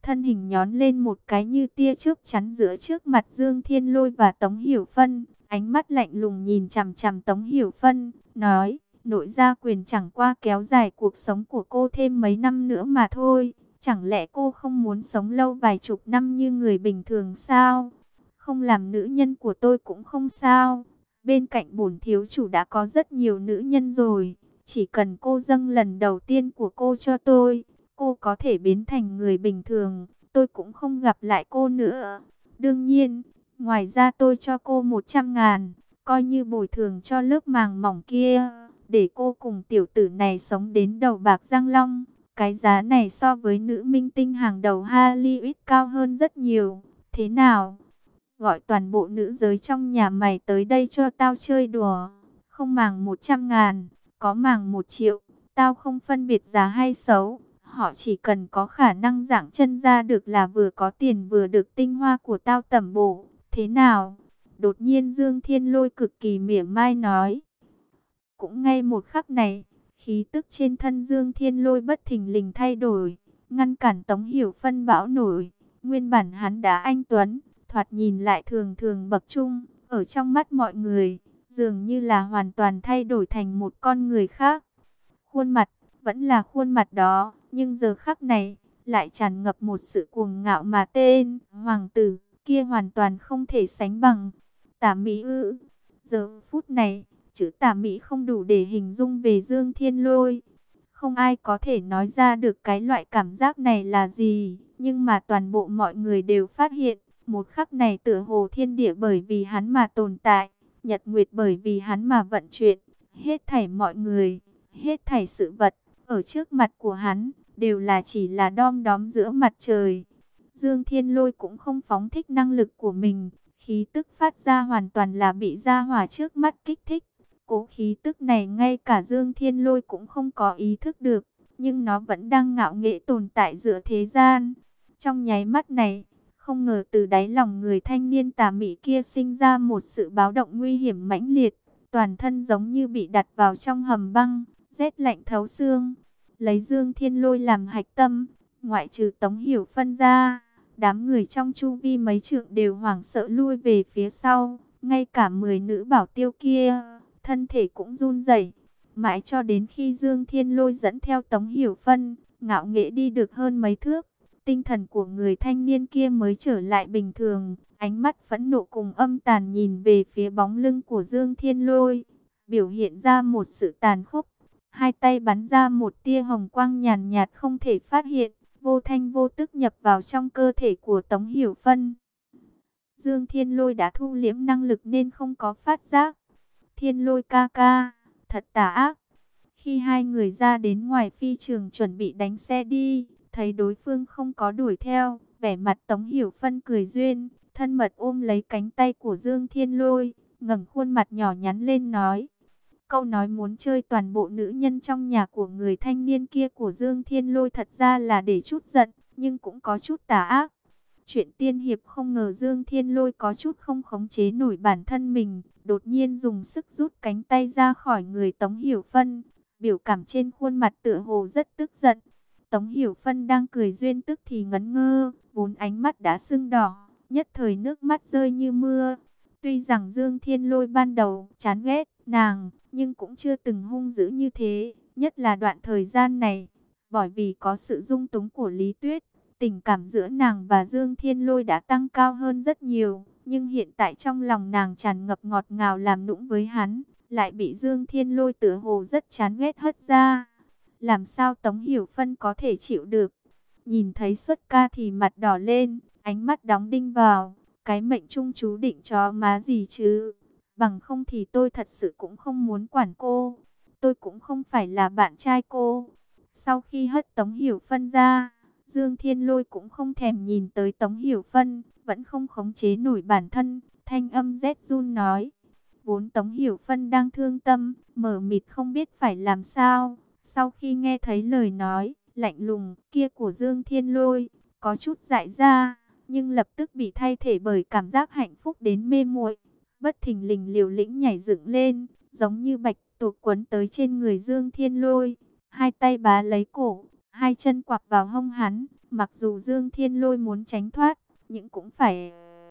thân hình nhón lên một cái như tia chớp chắn giữa trước mặt Dương Thiên Lôi và Tống Hiểu Phân, ánh mắt lạnh lùng nhìn chằm chằm Tống Hiểu Phân, nói: nội gia quyền chẳng qua kéo dài cuộc sống của cô thêm mấy năm nữa mà thôi, chẳng lẽ cô không muốn sống lâu vài chục năm như người bình thường sao? Không làm nữ nhân của tôi cũng không sao, bên cạnh bổn thiếu chủ đã có rất nhiều nữ nhân rồi, chỉ cần cô dâng lần đầu tiên của cô cho tôi, cô có thể biến thành người bình thường, tôi cũng không gặp lại cô nữa. Đương nhiên, ngoài ra tôi cho cô một trăm ngàn, coi như bồi thường cho lớp màng mỏng kia, để cô cùng tiểu tử này sống đến đầu bạc răng long. Cái giá này so với nữ minh tinh hàng đầu Hollywood cao hơn rất nhiều. Thế nào? Gọi toàn bộ nữ giới trong nhà mày tới đây cho tao chơi đùa. Không màng một trăm ngàn, có màng một triệu, tao không phân biệt giá hay xấu. Họ chỉ cần có khả năng giãng chân ra được là vừa có tiền vừa được tinh hoa của tao tẩm bổ. Thế nào? Đột nhiên Dương Thiên Lôi cực kỳ mỉa mai nói. Cũng ngay một khắc này, khí tức trên thân Dương Thiên Lôi bất thình lình thay đổi, ngăn cản Tống Hiểu Phân bão nổi. Nguyên bản hắn đã anh tuấn, thoạt nhìn lại thường thường bậc trung, ở trong mắt mọi người, dường như là hoàn toàn thay đổi thành một con người khác. Khuôn mặt vẫn là khuôn mặt đó, nhưng giờ khắc này lại tràn ngập một sự cuồng ngạo mà tên hoàng tử kia hoàn toàn không thể sánh bằng. Tả Mỹ ư? Giờ phút này, chữ tả Mỹ không đủ để hình dung về Dương Thiên Lôi. Không ai có thể nói ra được cái loại cảm giác này là gì, nhưng mà toàn bộ mọi người đều phát hiện, một khắc này tựa hồ thiên địa bởi vì hắn mà tồn tại, nhật nguyệt bởi vì hắn mà vận chuyển, hết thảy mọi người, hết thảy sự vật, ở trước mặt của hắn, đều là chỉ là đom đóm giữa mặt trời. Dương Thiên Lôi cũng không phóng thích năng lực của mình, khí tức phát ra hoàn toàn là bị gia hỏa trước mắt kích thích. Cố khí tức này ngay cả Dương Thiên Lôi cũng không có ý thức được, nhưng nó vẫn đang ngạo nghễ tồn tại giữa thế gian. Trong nháy mắt này, không ngờ từ đáy lòng người thanh niên tà mị kia sinh ra một sự báo động nguy hiểm mãnh liệt, toàn thân giống như bị đặt vào trong hầm băng, rét lạnh thấu xương. Lấy Dương Thiên Lôi làm hạch tâm, ngoại trừ Tống Hiểu Phân ra, đám người trong chu vi mấy trượng đều hoảng sợ lui về phía sau, ngay cả mười nữ bảo tiêu kia, thân thể cũng run rẩy. Mãi cho đến khi Dương Thiên Lôi dẫn theo Tống Hiểu Phân, ngạo nghễ đi được hơn mấy thước, tinh thần của người thanh niên kia mới trở lại bình thường, ánh mắt phẫn nộ cùng âm tàn nhìn về phía bóng lưng của Dương Thiên Lôi, biểu hiện ra một sự tàn khốc. Hai tay bắn ra một tia hồng quang nhàn nhạt không thể phát hiện, vô thanh vô tức nhập vào trong cơ thể của Tống Hiểu Phân. Dương Thiên Lôi đã thu liễm năng lực nên không có phát giác. Thiên Lôi ca ca, thật tà ác. Khi hai người ra đến ngoài phi trường chuẩn bị đánh xe đi, thấy đối phương không có đuổi theo, vẻ mặt Tống Hiểu Phân cười duyên, thân mật ôm lấy cánh tay của Dương Thiên Lôi, ngẩng khuôn mặt nhỏ nhắn lên nói. Câu nói muốn chơi toàn bộ nữ nhân trong nhà của người thanh niên kia của Dương Thiên Lôi thật ra là để chút giận, nhưng cũng có chút tà ác. Chuyện tiên hiệp không ngờ Dương Thiên Lôi có chút không khống chế nổi bản thân mình, đột nhiên dùng sức rút cánh tay ra khỏi người Tống Hiểu Phân, biểu cảm trên khuôn mặt tựa hồ rất tức giận. Tống Hiểu Phân đang cười duyên tức thì ngấn ngơ, vốn ánh mắt đã sưng đỏ, nhất thời nước mắt rơi như mưa. Tuy rằng Dương Thiên Lôi ban đầu chán ghét nàng, nhưng cũng chưa từng hung dữ như thế, nhất là đoạn thời gian này, bởi vì có sự dung túng của Lý Tuyết, tình cảm giữa nàng và Dương Thiên Lôi đã tăng cao hơn rất nhiều, nhưng hiện tại trong lòng nàng tràn ngập ngọt ngào làm nũng với hắn, lại bị Dương Thiên Lôi tựa hồ rất chán ghét hất ra. Làm sao Tống Hiểu Phân có thể chịu được? Nhìn thấy Xuất Ca thì mặt đỏ lên, ánh mắt đóng đinh vào, cái mệnh trung chú định cho má gì chứ? Bằng không thì tôi thật sự cũng không muốn quản cô. Tôi cũng không phải là bạn trai cô. Sau khi hất Tống Hiểu Phân ra, Dương Thiên Lôi cũng không thèm nhìn tới Tống Hiểu Phân, vẫn không khống chế nổi bản thân, thanh âm rét run nói. Vốn Tống Hiểu Phân đang thương tâm, mờ mịt không biết phải làm sao. Sau khi nghe thấy lời nói lạnh lùng kia của Dương Thiên Lôi, có chút dại ra, nhưng lập tức bị thay thế bởi cảm giác hạnh phúc đến mê muội, bất thình lình liều lĩnh nhảy dựng lên, giống như bạch tuộc quấn tới trên người Dương Thiên Lôi, hai tay bá lấy cổ, hai chân quặp vào hông hắn, Mặc dù Dương Thiên Lôi muốn tránh thoát, nhưng cũng phải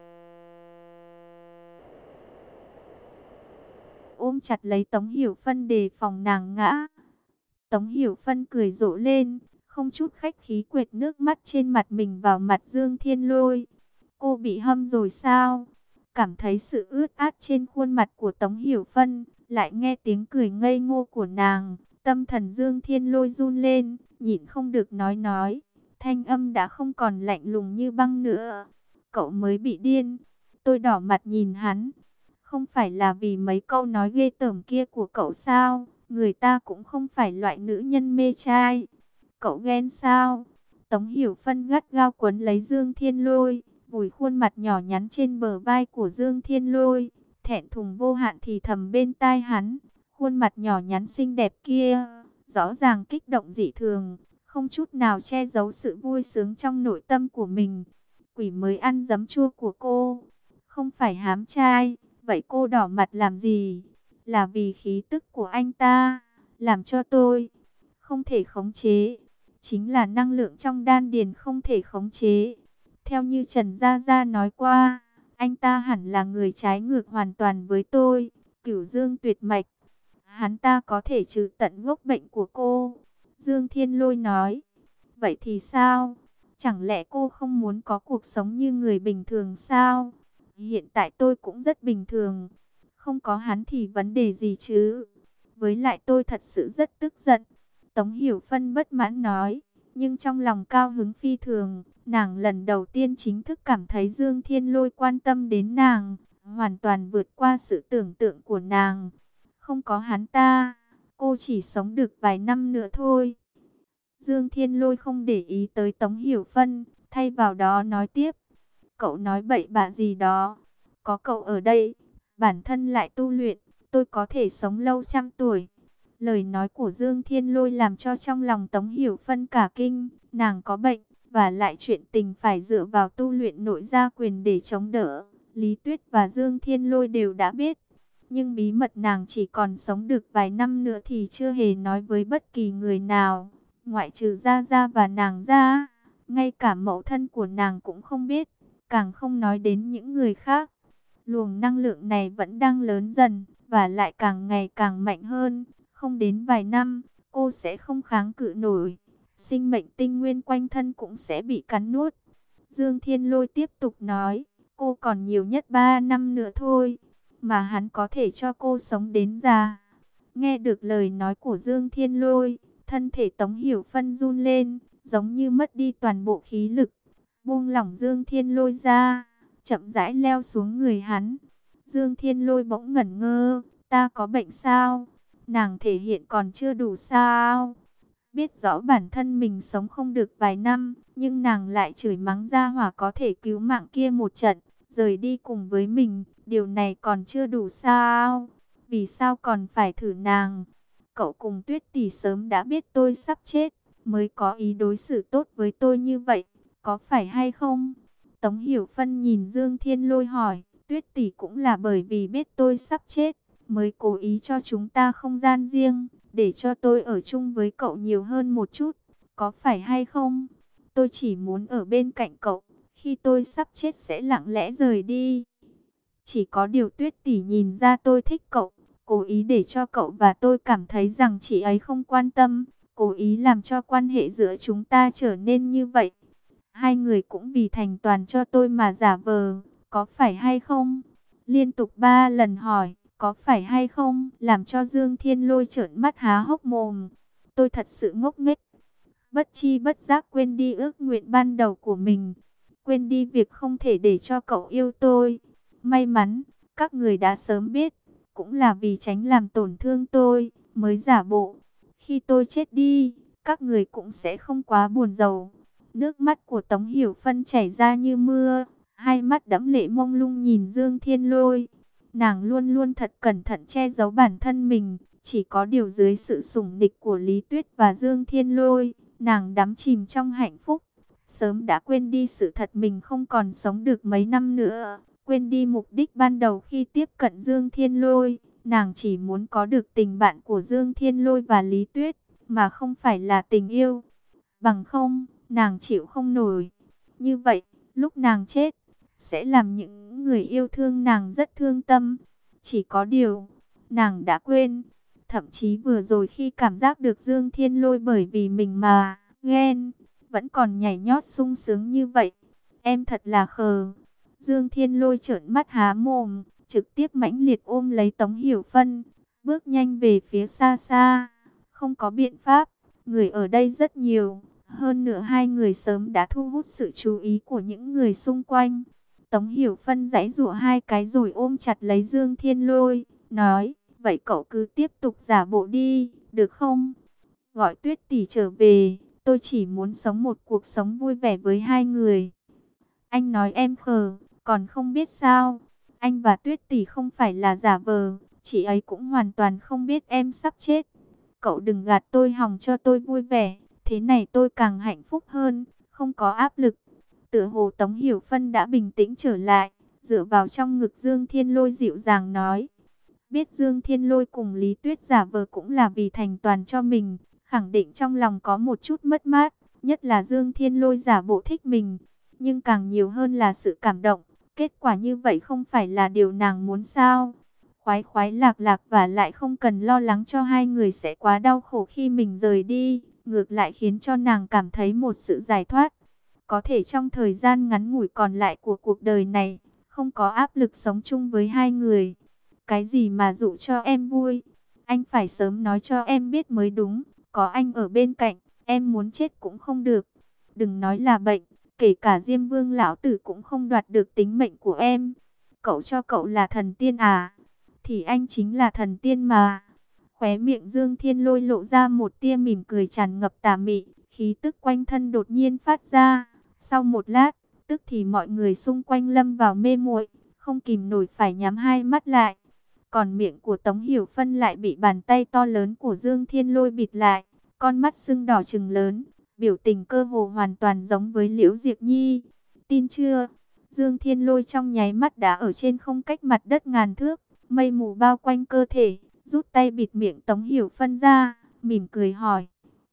ôm chặt lấy Tống Hiểu Phân đề phòng nàng ngã. Tống Hiểu Phân cười rộ lên, không chút khách khí quệt nước mắt trên mặt mình vào mặt Dương Thiên Lôi. Cô bị hâm rồi sao? Cảm thấy sự ướt át trên khuôn mặt của Tống Hiểu Phân, lại nghe tiếng cười ngây ngô của nàng, tâm thần Dương Thiên Lôi run lên, nhịn không được nói nói. Thanh âm đã không còn lạnh lùng như băng nữa. Cậu mới bị điên. Tôi đỏ mặt nhìn hắn. Không phải là vì mấy câu nói ghê tởm kia của cậu sao? Người ta cũng không phải loại nữ nhân mê trai. Cậu ghen sao? Tống Hiểu Phân gắt gao quấn lấy Dương Thiên Lôi, vùi khuôn mặt nhỏ nhắn trên bờ vai của Dương Thiên Lôi, thẹn thùng vô hạn thì thầm bên tai hắn. Khuôn mặt nhỏ nhắn xinh đẹp kia, rõ ràng kích động dị thường, không chút nào che giấu sự vui sướng trong nội tâm của mình. Quỷ mới ăn giấm chua của cô, không phải hám trai. Vậy cô đỏ mặt làm gì? Là vì khí tức của anh ta, làm cho tôi không thể khống chế. Chính là năng lượng trong đan điền không thể khống chế. Theo như Trần Gia Gia nói qua, anh ta hẳn là người trái ngược hoàn toàn với tôi, Cửu Dương tuyệt mạch. Hắn ta có thể trừ tận gốc bệnh của cô. Dương Thiên Lôi nói. Vậy thì sao? Chẳng lẽ cô không muốn có cuộc sống như người bình thường sao? Hiện tại tôi cũng rất bình thường. Không có hắn thì vấn đề gì chứ? Với lại tôi thật sự rất tức giận. Tống Hiểu Phân bất mãn nói. Nhưng trong lòng cao hứng phi thường, nàng lần đầu tiên chính thức cảm thấy Dương Thiên Lôi quan tâm đến nàng, hoàn toàn vượt qua sự tưởng tượng của nàng. Không có hắn ta, cô chỉ sống được vài năm nữa thôi. Dương Thiên Lôi không để ý tới Tống Hiểu Phân, thay vào đó nói tiếp. Cậu nói bậy bạ gì đó, có cậu ở đây, bản thân lại tu luyện, tôi có thể sống lâu trăm tuổi. Lời nói của Dương Thiên Lôi làm cho trong lòng Tống Hiểu Phân cả kinh, nàng có bệnh, và lại chuyện tình phải dựa vào tu luyện nội gia quyền để chống đỡ. Lý Tuyết và Dương Thiên Lôi đều đã biết, nhưng bí mật nàng chỉ còn sống được vài năm nữa thì chưa hề nói với bất kỳ người nào, ngoại trừ Gia Gia và nàng ra, ngay cả mẫu thân của nàng cũng không biết, càng không nói đến những người khác. Luồng năng lượng này vẫn đang lớn dần, và lại càng ngày càng mạnh hơn. Không đến vài năm, cô sẽ không kháng cự nổi. Sinh mệnh tinh nguyên quanh thân cũng sẽ bị cắn nuốt. Dương Thiên Lôi tiếp tục nói, cô còn nhiều nhất ba năm nữa thôi, mà hắn có thể cho cô sống đến già. Nghe được lời nói của Dương Thiên Lôi, thân thể Tống Hiểu Phân run lên, giống như mất đi toàn bộ khí lực. Buông lỏng Dương Thiên Lôi ra, chậm rãi leo xuống người hắn. Dương Thiên Lôi bỗng ngẩn ngơ, ta có bệnh sao? Nàng thể hiện còn chưa đủ sao? Biết rõ bản thân mình sống không được vài năm, nhưng nàng lại chửi mắng gia hỏa có thể cứu mạng kia một trận, rời đi cùng với mình, điều này còn chưa đủ sao? Vì sao còn phải thử nàng? Cậu cùng Tuyết tỷ sớm đã biết tôi sắp chết, mới có ý đối xử tốt với tôi như vậy, có phải hay không? Tống Hiểu Phân nhìn Dương Thiên Lôi hỏi, Tuyết tỷ cũng là bởi vì biết tôi sắp chết, mới cố ý cho chúng ta không gian riêng, để cho tôi ở chung với cậu nhiều hơn một chút, có phải hay không? Tôi chỉ muốn ở bên cạnh cậu, khi tôi sắp chết sẽ lặng lẽ rời đi. Chỉ có điều Tuyết tỷ nhìn ra tôi thích cậu, cố ý để cho cậu và tôi cảm thấy rằng chị ấy không quan tâm, cố ý làm cho quan hệ giữa chúng ta trở nên như vậy. Hai người cũng vì thành toàn cho tôi mà giả vờ, có phải hay không? Liên tục ba lần hỏi, có phải hay không? Làm cho Dương Thiên Lôi trợn mắt há hốc mồm. Tôi thật sự ngốc nghếch. Bất chi bất giác quên đi ước nguyện ban đầu của mình. Quên đi việc không thể để cho cậu yêu tôi. May mắn, các người đã sớm biết. Cũng là vì tránh làm tổn thương tôi, mới giả bộ. Khi tôi chết đi, các người cũng sẽ không quá buồn rầu. Nước mắt của Tống Hiểu Phân chảy ra như mưa, hai mắt đẫm lệ mông lung nhìn Dương Thiên Lôi. Nàng luôn luôn thật cẩn thận che giấu bản thân mình, chỉ có điều dưới sự sủng nịch của Lý Tuyết và Dương Thiên Lôi, nàng đắm chìm trong hạnh phúc, sớm đã quên đi sự thật mình không còn sống được mấy năm nữa, quên đi mục đích ban đầu khi tiếp cận Dương Thiên Lôi. Nàng chỉ muốn có được tình bạn của Dương Thiên Lôi và Lý Tuyết, mà không phải là tình yêu. Bằng không, nàng chịu không nổi. Như vậy, lúc nàng chết, sẽ làm những người yêu thương nàng rất thương tâm. Chỉ có điều, nàng đã quên. Thậm chí vừa rồi khi cảm giác được Dương Thiên Lôi bởi vì mình mà ghen, vẫn còn nhảy nhót sung sướng như vậy. Em thật là khờ. Dương Thiên Lôi trợn mắt há mồm, trực tiếp mãnh liệt ôm lấy Tống Hiểu Phân, bước nhanh về phía xa xa. Không có biện pháp, người ở đây rất nhiều. Hơn nữa hai người sớm đã thu hút sự chú ý của những người xung quanh. Tống Hiểu Phân giãy giụa hai cái rồi ôm chặt lấy Dương Thiên Lôi, nói, vậy cậu cứ tiếp tục giả bộ đi, được không? Gọi Tuyết tỷ trở về, tôi chỉ muốn sống một cuộc sống vui vẻ với hai người. Anh nói em khờ, còn không biết sao? Anh và Tuyết tỷ không phải là giả vờ, chị ấy cũng hoàn toàn không biết em sắp chết. Cậu đừng gạt tôi hòng cho tôi vui vẻ, thế này tôi càng hạnh phúc hơn, không có áp lực. Tựa hồ Tống Hiểu Phân đã bình tĩnh trở lại, dựa vào trong ngực Dương Thiên Lôi dịu dàng nói. Biết Dương Thiên Lôi cùng Lý Tuyết giả vờ cũng là vì thành toàn cho mình, khẳng định trong lòng có một chút mất mát, nhất là Dương Thiên Lôi giả bộ thích mình, nhưng càng nhiều hơn là sự cảm động. Kết quả như vậy không phải là điều nàng muốn sao? Khoái khoái lạc lạc và lại không cần lo lắng cho hai người sẽ quá đau khổ khi mình rời đi, ngược lại khiến cho nàng cảm thấy một sự giải thoát. Có thể trong thời gian ngắn ngủi còn lại của cuộc đời này, không có áp lực sống chung với hai người. Cái gì mà dụ cho em vui? Anh phải sớm nói cho em biết mới đúng. Có anh ở bên cạnh, em muốn chết cũng không được. Đừng nói là bệnh, kể cả Diêm Vương lão tử cũng không đoạt được tính mệnh của em. Cậu cho cậu là thần tiên à? Thì anh chính là thần tiên mà. Khóe miệng Dương Thiên Lôi lộ ra một tia mỉm cười tràn ngập tà mị, khí tức quanh thân đột nhiên phát ra. Sau một lát, tức thì mọi người xung quanh lâm vào mê muội, không kìm nổi phải nhắm hai mắt lại. Còn miệng của Tống Hiểu Phân lại bị bàn tay to lớn của Dương Thiên Lôi bịt lại, con mắt sưng đỏ trừng lớn, biểu tình cơ hồ hoàn toàn giống với Liễu Diệp Nhi. Tin chưa? Dương Thiên Lôi trong nháy mắt đã ở trên không cách mặt đất ngàn thước, mây mù bao quanh cơ thể, rút tay bịt miệng Tống Hiểu Phân ra, mỉm cười hỏi.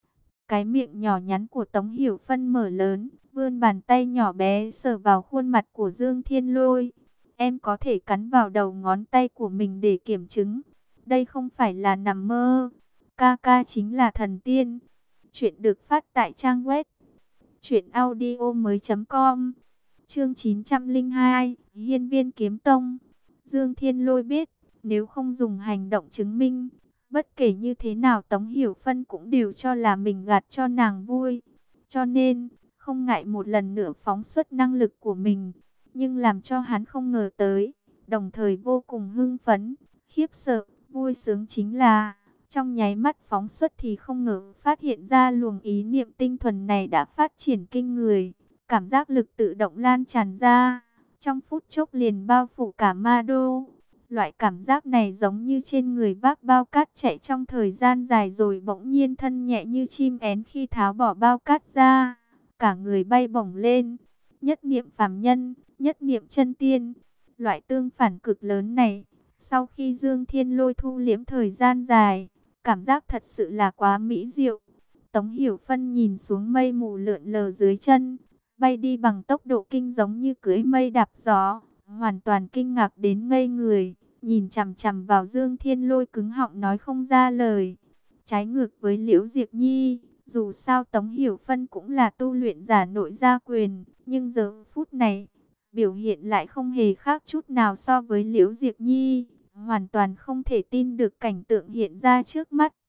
Cái miệng nhỏ nhắn của Tống Hiểu Phân mở lớn, vươn bàn tay nhỏ bé sờ vào khuôn mặt của Dương Thiên Lôi. Em có thể cắn vào đầu ngón tay của mình để kiểm chứng. Đây không phải là nằm mơ. Ca ca chính là thần tiên. Chuyện được phát tại trang web truyện audio mới chấm com. Chương chín trăm lẻ hai, Hiên Viên Kiếm Tông. Dương Thiên Lôi biết, nếu không dùng hành động chứng minh, bất kể như thế nào Tống Hiểu Phân cũng đều cho là mình gạt cho nàng vui. Cho nên, không ngại một lần nữa phóng xuất năng lực của mình. Nhưng làm cho hắn không ngờ tới, đồng thời vô cùng hưng phấn, khiếp sợ, vui sướng chính là, trong nháy mắt phóng xuất thì không ngờ phát hiện ra luồng ý niệm tinh thuần này đã phát triển kinh người. Cảm giác lực tự động lan tràn ra, trong phút chốc liền bao phủ cả ma đô. Loại cảm giác này giống như trên người vác bao cát chạy trong thời gian dài rồi bỗng nhiên thân nhẹ như chim én khi tháo bỏ bao cát ra. Cả người bay bổng lên, nhất niệm phàm nhân, nhất niệm chân tiên. Loại tương phản cực lớn này, sau khi Dương Thiên Lôi thu liễm thời gian dài, cảm giác thật sự là quá mỹ diệu. Tống Hiểu Phân nhìn xuống mây mù lượn lờ dưới chân, bay đi bằng tốc độ kinh giống như cưỡi mây đạp gió, hoàn toàn kinh ngạc đến ngây người, nhìn chằm chằm vào Dương Thiên Lôi cứng họng nói không ra lời. Trái ngược với Liễu Diệp Nhi, dù sao Tống Hiểu Phân cũng là tu luyện giả nội gia quyền, nhưng giờ phút này, biểu hiện lại không hề khác chút nào so với Liễu Diệp Nhi, hoàn toàn không thể tin được cảnh tượng hiện ra trước mắt.